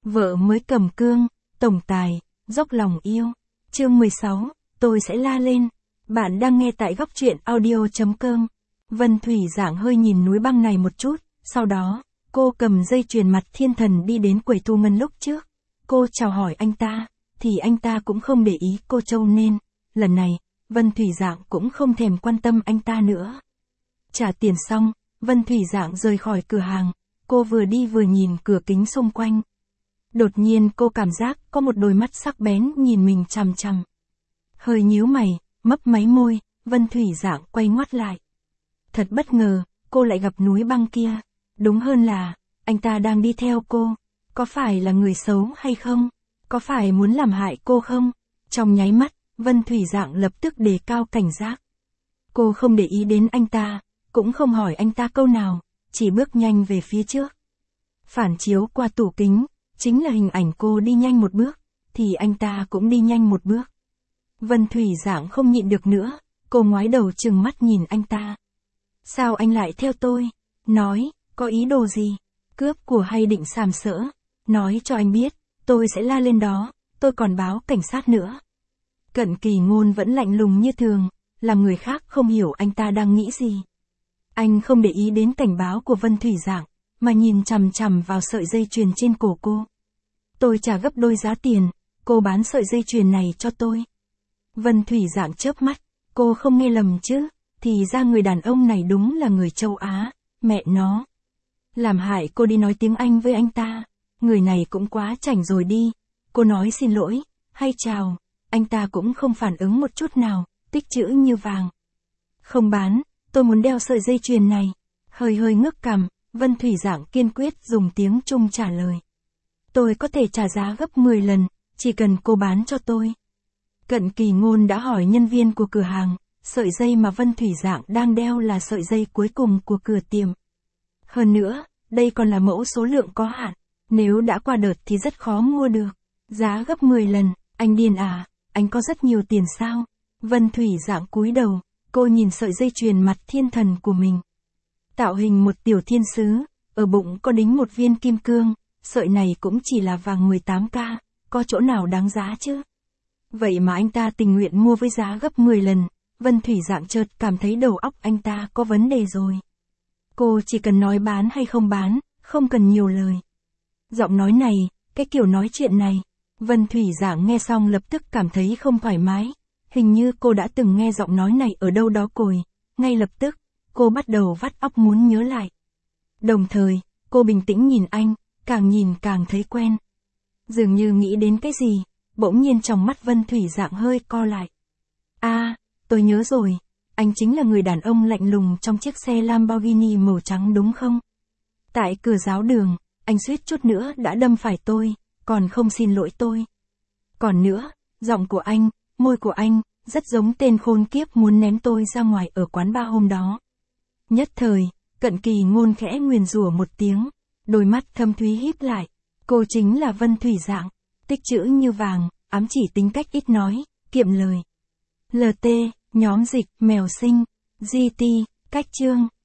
Vợ mới cầm cương, tổng tài, dốc lòng yêu. Chương 16, tôi sẽ la lên. Bạn đang nghe tại góc truyện audio.com. Vân Thủy Dạng hơi nhìn núi băng này một chút, sau đó, cô cầm dây chuyền mặt thiên thần đi đến quầy thu ngân lúc trước. Cô chào hỏi anh ta, thì anh ta cũng không để ý cô trâu nên, lần này, Vân Thủy Dạng cũng không thèm quan tâm anh ta nữa. Trả tiền xong, Vân Thủy Dạng rời khỏi cửa hàng, cô vừa đi vừa nhìn cửa kính xung quanh. Đột nhiên cô cảm giác có một đôi mắt sắc bén nhìn mình chằm chằm. Hơi nhíu mày, mấp máy môi, Vân Thủy Dạng quay ngoắt lại. Thật bất ngờ, cô lại gặp núi băng kia. Đúng hơn là, anh ta đang đi theo cô. Có phải là người xấu hay không? Có phải muốn làm hại cô không? Trong nháy mắt, Vân Thủy Dạng lập tức đề cao cảnh giác. Cô không để ý đến anh ta, cũng không hỏi anh ta câu nào, chỉ bước nhanh về phía trước. Phản chiếu qua tủ kính, chính là hình ảnh cô đi nhanh một bước, thì anh ta cũng đi nhanh một bước. Vân Thủy Dạng không nhịn được nữa, cô ngoái đầu trừng mắt nhìn anh ta. Sao anh lại theo tôi? Nói, có ý đồ gì? Cướp của hay định sàm sỡ? Nói cho anh biết, tôi sẽ la lên đó, tôi còn báo cảnh sát nữa. Cận Kỳ Ngôn vẫn lạnh lùng như thường, làm người khác không hiểu anh ta đang nghĩ gì. Anh không để ý đến cảnh báo của Vân Thủy Dạng, mà nhìn chằm chằm vào sợi dây chuyền trên cổ cô. Tôi trả gấp đôi giá tiền, cô bán sợi dây chuyền này cho tôi. Vân Thủy Dạng chớp mắt, cô không nghe lầm chứ, thì ra người đàn ông này đúng là người châu Á, mẹ nó. Làm hại cô đi nói tiếng Anh với anh ta, người này cũng quá chảnh rồi đi. Cô nói xin lỗi, hay chào, anh ta cũng không phản ứng một chút nào, tích chữ như vàng. Không bán, tôi muốn đeo sợi dây chuyền này. Hơi hơi ngước cằm, Vân Thủy Dạng kiên quyết dùng tiếng Trung trả lời. Tôi có thể trả giá gấp 10 lần, chỉ cần cô bán cho tôi. Cận Kỳ Ngôn đã hỏi nhân viên của cửa hàng, sợi dây mà Vân Thủy Dạng đang đeo là sợi dây cuối cùng của cửa tiệm. Hơn nữa, đây còn là mẫu số lượng có hạn, nếu đã qua đợt thì rất khó mua được. Giá gấp 10 lần, anh điên à, anh có rất nhiều tiền sao? Vân Thủy Dạng cúi đầu, cô nhìn sợi dây chuyền mặt thiên thần của mình. Tạo hình một tiểu thiên sứ, ở bụng có đính một viên kim cương, sợi này cũng chỉ là vàng 18K, có chỗ nào đáng giá chứ? Vậy mà anh ta tình nguyện mua với giá gấp 10 lần, Vân Thủy Dạng chợt cảm thấy đầu óc anh ta có vấn đề rồi. Cô chỉ cần nói bán hay không bán, không cần nhiều lời. Giọng nói này, cái kiểu nói chuyện này, Vân Thủy Dạng nghe xong lập tức cảm thấy không thoải mái. Hình như cô đã từng nghe giọng nói này ở đâu đó rồi. Ngay lập tức, cô bắt đầu vắt óc muốn nhớ lại. Đồng thời, cô bình tĩnh nhìn anh, càng nhìn càng thấy quen. Dường như nghĩ đến cái gì, bỗng nhiên trong mắt Vân Thủy Dạng hơi co lại. À, tôi nhớ rồi, anh chính là người đàn ông lạnh lùng trong chiếc xe Lamborghini màu trắng đúng không? Tại cửa giáo đường, anh suýt chút nữa đã đâm phải tôi, còn không xin lỗi tôi. Còn nữa, giọng của anh, môi của anh, rất giống tên khốn kiếp muốn ném tôi ra ngoài ở quán bar hôm đó. Nhất thời, Cận Kỳ Ngôn khẽ nguyền rủa một tiếng, đôi mắt thâm thúy híp lại. Cô chính là Vân Thủy Dạng, tích chữ như vàng, ám chỉ tính cách ít nói, kiệm lời. LT, nhóm dịch, mèo sinh, GT, cách chương.